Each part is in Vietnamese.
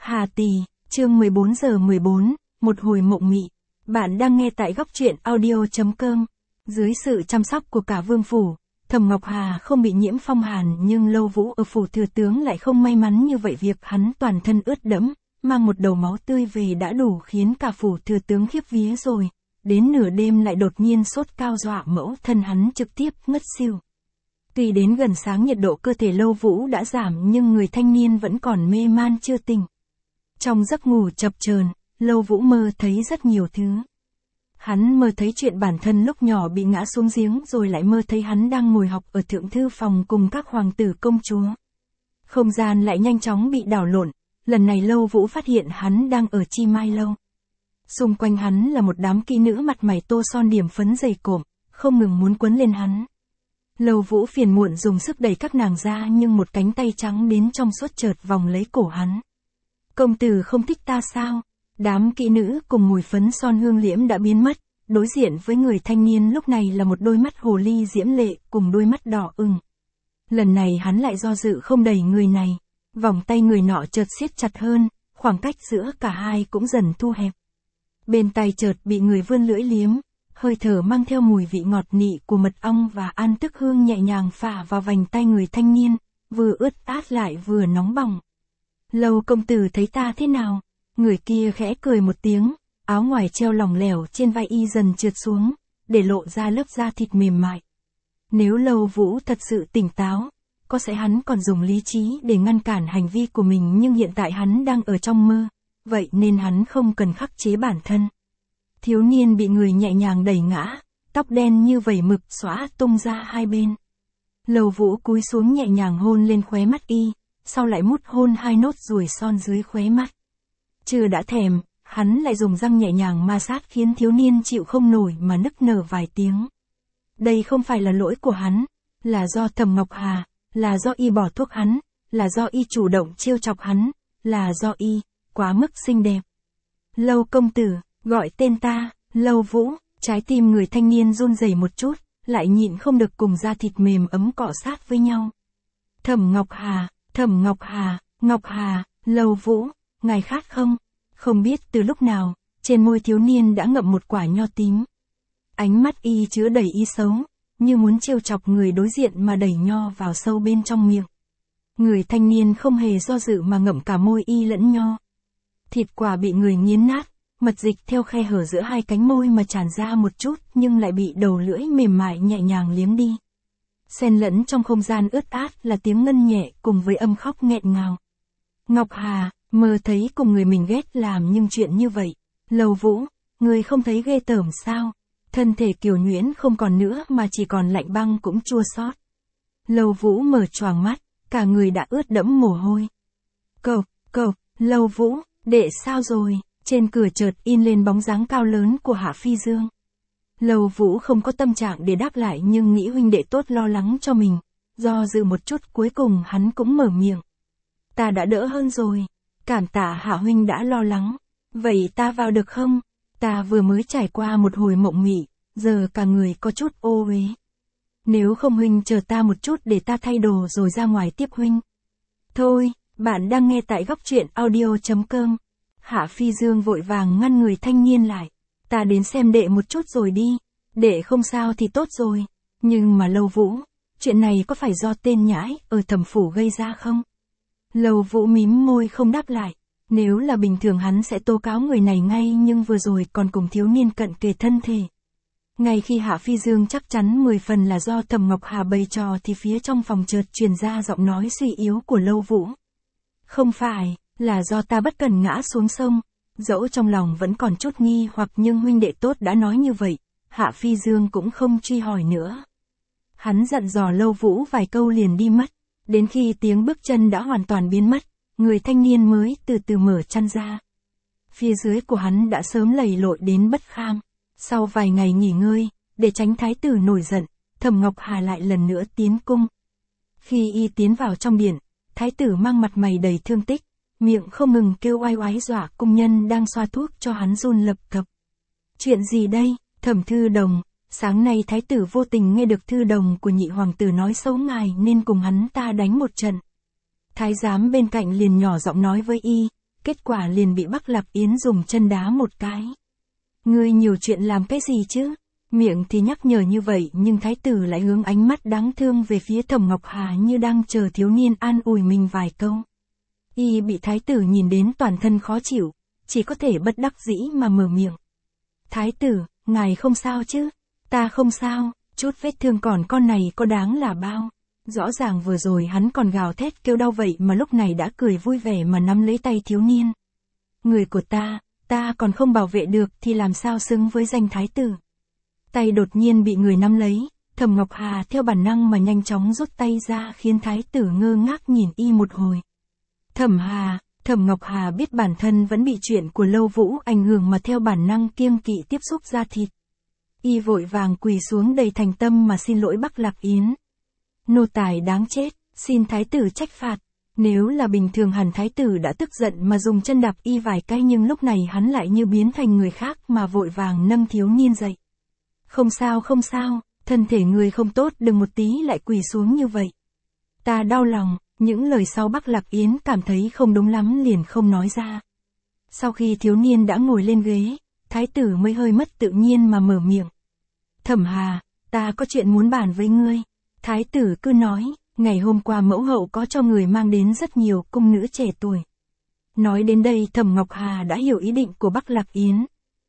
Hà Tỳ, chương 14:14, một hồi mộng mị. Bạn đang nghe tại góc truyện audio.com. Dưới sự chăm sóc của cả vương phủ, Thẩm Ngọc Hà không bị nhiễm phong hàn, nhưng Lâu Vũ ở phủ thừa tướng lại không may mắn như vậy. Việc hắn toàn thân ướt đẫm, mang một đầu máu tươi về đã đủ khiến cả phủ thừa tướng khiếp vía rồi. Đến nửa đêm lại đột nhiên sốt cao dọa mẫu thân hắn trực tiếp ngất xỉu. Tuy đến gần sáng nhiệt độ cơ thể Lâu Vũ đã giảm, nhưng người thanh niên vẫn còn mê man chưa tỉnh. Trong giấc ngủ chập chờn, Lâu Vũ mơ thấy rất nhiều thứ. Hắn mơ thấy chuyện bản thân lúc nhỏ bị ngã xuống giếng, rồi lại mơ thấy hắn đang ngồi học ở thượng thư phòng cùng các hoàng tử công chúa. Không gian lại nhanh chóng bị đảo lộn, lần này Lâu Vũ phát hiện hắn đang ở Chi Mai Lâu. Xung quanh hắn là một đám kỹ nữ mặt mày tô son điểm phấn dày cộm, không ngừng muốn quấn lên hắn. Lâu Vũ phiền muộn dùng sức đẩy các nàng ra, nhưng một cánh tay trắng đến trong suốt chợt vòng lấy cổ hắn. Công tử không thích ta sao? Đám kỹ nữ cùng mùi phấn son hương liễm đã biến mất, đối diện với người thanh niên lúc này là một đôi mắt hồ ly diễm lệ cùng đôi mắt đỏ ửng. Lần này hắn lại do dự không đẩy người này, vòng tay người nọ chợt siết chặt hơn, khoảng cách giữa cả hai cũng dần thu hẹp. Bên tay chợt bị người vươn lưỡi liếm, hơi thở mang theo mùi vị ngọt nị của mật ong và an tức hương nhẹ nhàng phả vào vành tay người thanh niên, vừa ướt át lại vừa nóng bỏng. Lâu công tử thấy ta thế nào? Người kia khẽ cười một tiếng, áo ngoài treo lỏng lẻo trên vai y dần trượt xuống, để lộ ra lớp da thịt mềm mại. Nếu Lâu Vũ thật sự tỉnh táo, có sẽ hắn còn dùng lý trí để ngăn cản hành vi của mình, nhưng hiện tại hắn đang ở trong mơ, vậy nên hắn không cần khắc chế bản thân. Thiếu niên bị người nhẹ nhàng đẩy ngã, tóc đen như vẩy mực xõa tung ra hai bên. Lâu Vũ cúi xuống nhẹ nhàng hôn lên khóe mắt y, sau lại mút hôn hai nốt ruồi son dưới khóe mắt. Chưa đã thèm, hắn lại dùng răng nhẹ nhàng ma sát khiến thiếu niên chịu không nổi mà nức nở vài tiếng. Đây không phải là lỗi của hắn, là do Thẩm Ngọc Hà, là do y bỏ thuốc hắn, là do y chủ động trêu chọc hắn, là do y quá mức xinh đẹp. Lâu công tử, gọi tên ta. Lâu Vũ. Trái tim người thanh niên run rẩy một chút, lại nhịn không được cùng da thịt mềm ấm cọ sát với nhau. Thẩm Ngọc Hà, Thẩm Ngọc Hà, Ngọc Hà. Lâu Vũ, ngài khát không? Không biết từ lúc nào, trên môi thiếu niên đã ngậm một quả nho tím. Ánh mắt y chứa đầy ý xấu, như muốn trêu chọc người đối diện mà đẩy nho vào sâu bên trong miệng. Người thanh niên không hề do dự mà ngậm cả môi y lẫn nho. Thịt quả bị người nghiến nát, mật dịch theo khe hở giữa hai cánh môi mà tràn ra một chút, nhưng lại bị đầu lưỡi mềm mại nhẹ nhàng liếm đi. Xen lẫn trong không gian ướt át là tiếng ngân nhẹ cùng với âm khóc nghẹn ngào. Ngọc Hà, mơ thấy cùng người mình ghét làm nhưng chuyện như vậy. Lâu Vũ, người không thấy ghê tởm sao? Thân thể kiều nhuyễn không còn nữa mà chỉ còn lạnh băng cũng chua xót. Lâu Vũ mở choàng mắt, cả người đã ướt đẫm mồ hôi. Cậu, Lâu Vũ, đệ sao rồi? Trên cửa chợt in lên bóng dáng cao lớn của Hạ Phi Dương. Lâu Vũ không có tâm trạng để đáp lại, nhưng nghĩ huynh đệ tốt lo lắng cho mình. Do dự một chút cuối cùng hắn cũng mở miệng. Ta đã đỡ hơn rồi. Cảm tạ Hạ huynh đã lo lắng. Vậy ta vào được không? Ta vừa mới trải qua một hồi mộng mị, giờ cả người có chút ô uế. Nếu không huynh chờ ta một chút để ta thay đồ rồi ra ngoài tiếp huynh. Thôi, bạn đang nghe tại góc truyện audio.com. Hạ Phi Dương vội vàng ngăn người thanh niên lại. Ta đến xem đệ một chút rồi đi. Đệ không sao thì tốt rồi. Nhưng mà Lâu Vũ, chuyện này có phải do tên nhãi ở Thẩm phủ gây ra không? Lâu Vũ mím môi không đáp lại. Nếu là bình thường hắn sẽ tố cáo người này ngay, nhưng vừa rồi còn cùng thiếu niên cận kề thân thể. Ngay khi Hạ Phi Dương chắc chắn 10 phần là do Thẩm Ngọc Hà bày trò thì phía trong phòng chợt truyền ra giọng nói suy yếu của Lâu Vũ. Không phải, là do ta bất cần ngã xuống sông. Dẫu trong lòng vẫn còn chút nghi hoặc, nhưng huynh đệ tốt đã nói như vậy, Hạ Phi Dương cũng không truy hỏi nữa. Hắn dặn dò Lâu Vũ vài câu liền đi mất, đến khi tiếng bước chân đã hoàn toàn biến mất, người thanh niên mới từ từ mở chăn ra. Phía dưới của hắn đã sớm lầy lội đến bất kham. Sau vài ngày nghỉ ngơi, để tránh thái tử nổi giận, Thẩm Ngọc Hà lại lần nữa tiến cung. Khi y tiến vào trong điện, thái tử mang mặt mày đầy thương tích, miệng không ngừng kêu oai oái dọa cung nhân đang xoa thuốc cho hắn run lập cập. Chuyện gì đây, Thẩm thư đồng? Sáng nay thái tử vô tình nghe được thư đồng của nhị hoàng tử nói xấu ngài nên cùng hắn ta đánh một trận. Thái giám bên cạnh liền nhỏ giọng nói với y, kết quả liền bị Bắc Lạc Yến dùng chân đá một cái. Ngươi nhiều chuyện làm cái gì chứ? Miệng thì nhắc nhở như vậy nhưng thái tử lại hướng ánh mắt đáng thương về phía Thẩm Ngọc Hà như đang chờ thiếu niên an ủi mình vài câu. Y bị thái tử nhìn đến toàn thân khó chịu, chỉ có thể bất đắc dĩ mà mở miệng. Thái tử, ngài không sao chứ? Ta không sao, chút vết thương còn con này có đáng là bao. Rõ ràng vừa rồi hắn còn gào thét kêu đau vậy mà lúc này đã cười vui vẻ mà nắm lấy tay thiếu niên. Người của ta còn không bảo vệ được thì làm sao xứng với danh thái tử. Tay đột nhiên bị người nắm lấy, Thẩm Ngọc Hà theo bản năng mà nhanh chóng rút tay ra khiến thái tử ngơ ngác nhìn y một hồi. Thẩm Ngọc Hà biết bản thân vẫn bị chuyện của Lâu Vũ ảnh hưởng mà theo bản năng kiêng kỵ tiếp xúc da thịt. Y vội vàng quỳ xuống đầy thành tâm mà xin lỗi Bắc Lạc Yến. Nô tài đáng chết, xin thái tử trách phạt. Nếu là bình thường hẳn thái tử đã tức giận mà dùng chân đạp y vài cái nhưng lúc này hắn lại như biến thành người khác mà vội vàng nâng thiếu niên dậy. Không sao, thân thể người không tốt đừng một tí lại quỳ xuống như vậy. Ta đau lòng, những lời sau Bắc Lạc Yến cảm thấy không đúng lắm liền không nói ra. Sau khi thiếu niên đã ngồi lên ghế, thái tử mới hơi mất tự nhiên mà mở miệng. Thẩm Hà, ta có chuyện muốn bàn với ngươi. Thái tử cứ nói, ngày hôm qua mẫu hậu có cho người mang đến rất nhiều cung nữ trẻ tuổi. Nói đến đây Thẩm Ngọc Hà đã hiểu ý định của Bắc Lạc Yến.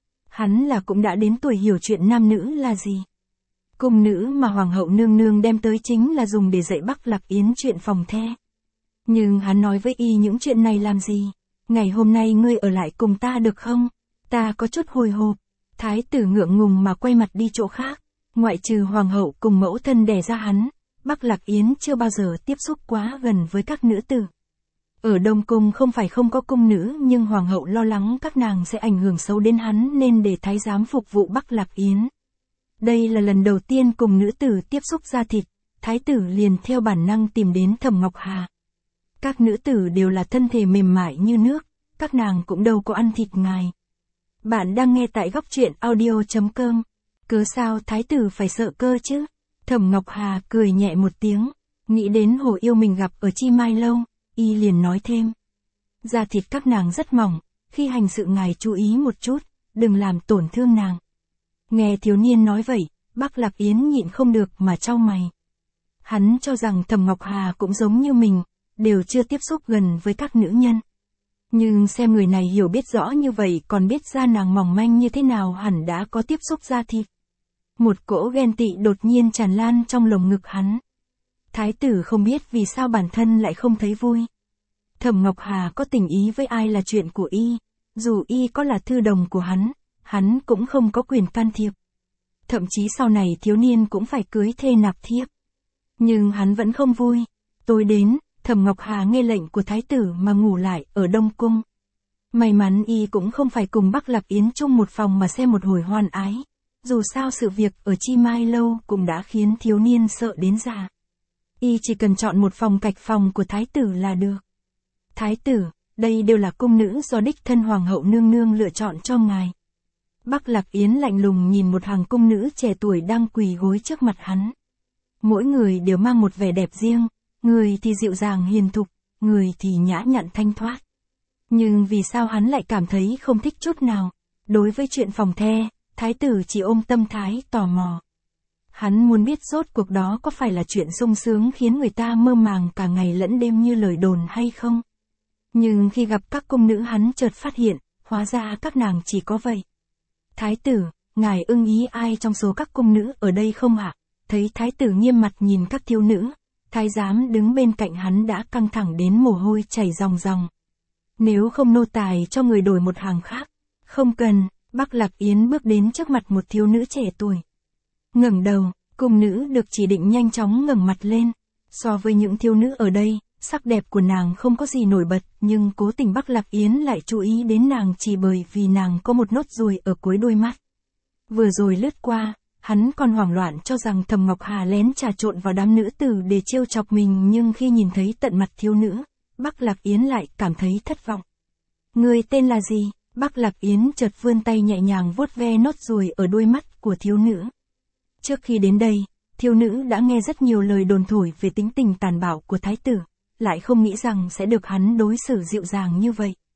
Hắn là cũng đã đến tuổi hiểu chuyện nam nữ là gì. Cung nữ mà hoàng hậu nương nương đem tới chính là dùng để dạy Bắc Lạc Yến chuyện phòng the. Nhưng hắn nói với y những chuyện này làm gì? Ngày hôm nay ngươi ở lại cùng ta được không? Ta có chút hồi hộp. Thái tử ngượng ngùng mà quay mặt đi chỗ khác. Ngoại trừ hoàng hậu cùng mẫu thân đẻ ra hắn, Bắc Lạc Yến chưa bao giờ tiếp xúc quá gần với các nữ tử. Ở Đông Cung không phải không có cung nữ nhưng hoàng hậu lo lắng các nàng sẽ ảnh hưởng xấu đến hắn nên để thái giám phục vụ Bắc Lạc Yến. Đây là lần đầu tiên cùng nữ tử tiếp xúc da thịt, thái tử liền theo bản năng tìm đến Thẩm Ngọc Hà. Các nữ tử đều là thân thể mềm mại như nước, các nàng cũng đâu có ăn thịt ngài. Bạn đang nghe tại góc truyện audio.com. Cớ sao thái tử phải sợ cơ chứ? Thẩm Ngọc Hà cười nhẹ một tiếng, nghĩ đến Hồ Yêu mình gặp ở Chi Mai Lâu, y liền nói thêm. Da thịt các nàng rất mỏng, khi hành sự ngài chú ý một chút, đừng làm tổn thương nàng. Nghe thiếu niên nói vậy, Bắc Lạc Yến nhịn không được mà chau mày. Hắn cho rằng Thẩm Ngọc Hà cũng giống như mình, đều chưa tiếp xúc gần với các nữ nhân. Nhưng xem người này hiểu biết rõ như vậy còn biết da nàng mỏng manh như thế nào hẳn đã có tiếp xúc da thịt. Một cỗ ghen tị đột nhiên tràn lan trong lồng ngực hắn. Thái tử không biết vì sao bản thân lại không thấy vui. Thẩm Ngọc Hà có tình ý với ai là chuyện của y, dù y có là thư đồng của hắn cũng không có quyền can thiệp. Thậm chí sau này thiếu niên cũng phải cưới thê nạp thiếp. Nhưng hắn vẫn không vui. Tối đến, Thẩm Ngọc Hà nghe lệnh của thái tử mà ngủ lại ở Đông Cung. May mắn y cũng không phải cùng Bắc Lạc Yến chung một phòng mà xem một hồi hoan ái. Dù sao sự việc ở Chi Mai Lâu cũng đã khiến thiếu niên sợ đến già. Y chỉ cần chọn một phòng cạch phòng của thái tử là được. Thái tử, đây đều là cung nữ do đích thân hoàng hậu nương nương lựa chọn cho ngài. Bắc Lạc Yến lạnh lùng nhìn một hàng cung nữ trẻ tuổi đang quỳ gối trước mặt hắn. Mỗi người đều mang một vẻ đẹp riêng, người thì dịu dàng hiền thục, người thì nhã nhặn thanh thoát. Nhưng vì sao hắn lại cảm thấy không thích chút nào? Đối với chuyện phòng the, thái tử chỉ ôm tâm thái tò mò. Hắn muốn biết rốt cuộc đó có phải là chuyện sung sướng khiến người ta mơ màng cả ngày lẫn đêm như lời đồn hay không? Nhưng khi gặp các cung nữ hắn chợt phát hiện, hóa ra các nàng chỉ có vậy. Thái tử, ngài ưng ý ai trong số các cung nữ ở đây không ạ? Thấy thái tử nghiêm mặt nhìn các thiếu nữ, thái giám đứng bên cạnh hắn đã căng thẳng đến mồ hôi chảy ròng ròng. Nếu không nô tài cho người đổi một hàng khác. Không cần, Bắc Lạc Yến bước đến trước mặt một thiếu nữ trẻ tuổi. Ngẩng đầu, cung nữ được chỉ định nhanh chóng ngẩng mặt lên. So với những thiếu nữ ở đây, sắc đẹp của nàng không có gì nổi bật, nhưng cố tình Bắc Lạc Yến lại chú ý đến nàng chỉ bởi vì nàng có một nốt ruồi ở cuối đôi mắt. Vừa rồi lướt qua, hắn còn hoảng loạn cho rằng Thẩm Ngọc Hà lén trà trộn vào đám nữ tử để trêu chọc mình, nhưng khi nhìn thấy tận mặt thiếu nữ, Bắc Lạc Yến lại cảm thấy thất vọng. Người tên là gì? Bắc Lạc Yến chợt vươn tay nhẹ nhàng vuốt ve nốt ruồi ở đôi mắt của thiếu nữ. Trước khi đến đây, thiếu nữ đã nghe rất nhiều lời đồn thổi về tính tình tàn bạo của thái tử, lại không nghĩ rằng sẽ được hắn đối xử dịu dàng như vậy.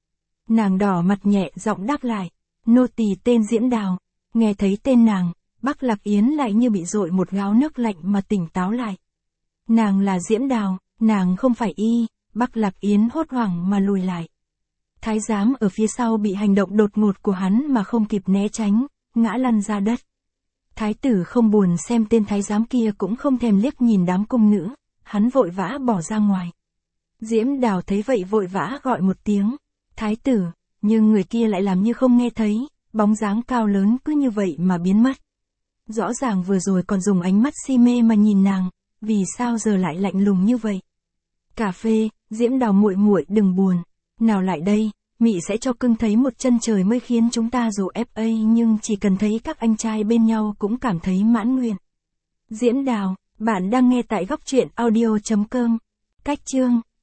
Nàng đỏ mặt nhẹ giọng đáp lại. Nô tỳ tên Diễm Đào. Nghe thấy tên nàng, Bắc Lạc Yến lại như bị dội một gáo nước lạnh mà tỉnh táo lại. Nàng là Diễm Đào, nàng không phải y. Bắc Lạc Yến hốt hoảng mà lùi lại. Thái giám ở phía sau bị hành động đột ngột của hắn mà không kịp né tránh, ngã lăn ra đất. Thái tử không buồn xem tên thái giám kia cũng không thèm liếc nhìn đám cung nữ, hắn vội vã bỏ ra ngoài. Diễm Đào thấy vậy vội vã gọi một tiếng, thái tử, nhưng người kia lại làm như không nghe thấy, bóng dáng cao lớn cứ như vậy mà biến mất. Rõ ràng vừa rồi còn dùng ánh mắt si mê mà nhìn nàng, vì sao giờ lại lạnh lùng như vậy? Cà phê, Diễm Đào muội muội đừng buồn, nào lại đây, mị sẽ cho cưng thấy một chân trời mới khiến chúng ta dù FA nhưng chỉ cần thấy các anh trai bên nhau cũng cảm thấy mãn nguyện. Diễm Đào, bạn đang nghe tại góc truyện audio.com. Cách chương